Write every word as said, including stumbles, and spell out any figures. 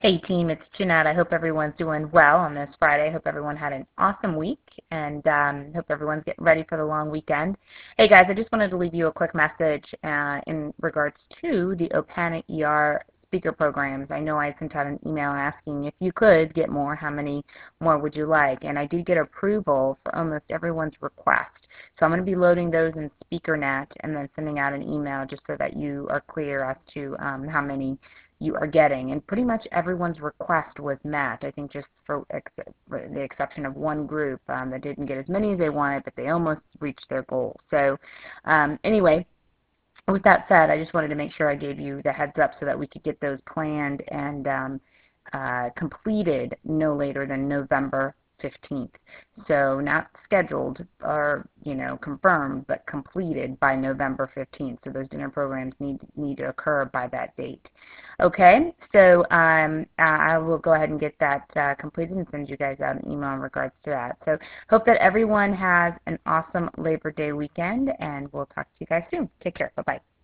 Hey team, it's Jeanette. I hope everyone's doing well on this Friday. I hope everyone had an awesome week and um, hope everyone's getting ready for the long weekend. Hey guys, I just wanted to leave you a quick message uh, in regards to the Opana E R speaker programs. I know I sent out an email asking if you could get more, how many more would you like? And I did get approval for almost everyone's request. So I'm going to be loading those in SpeakerNet and then sending out an email just so that you are clear as to um, how many you are getting. And pretty much everyone's request was met. I think just for, ex for the exception of one group um, that didn't get as many as they wanted, but they almost reached their goal. So um, anyway, with that said, I just wanted to make sure I gave you the heads up so that we could get those planned and um, uh, completed no later than November fifteenth. So not scheduled or, you know, confirmed, but completed by November fifteenth. So those dinner programs need, need to occur by that date. Okay, so um, I will go ahead and get that uh, completed and send you guys out an email in regards to that. So hope that everyone has an awesome Labor Day weekend, and we'll talk to you guys soon. Take care. Bye-bye.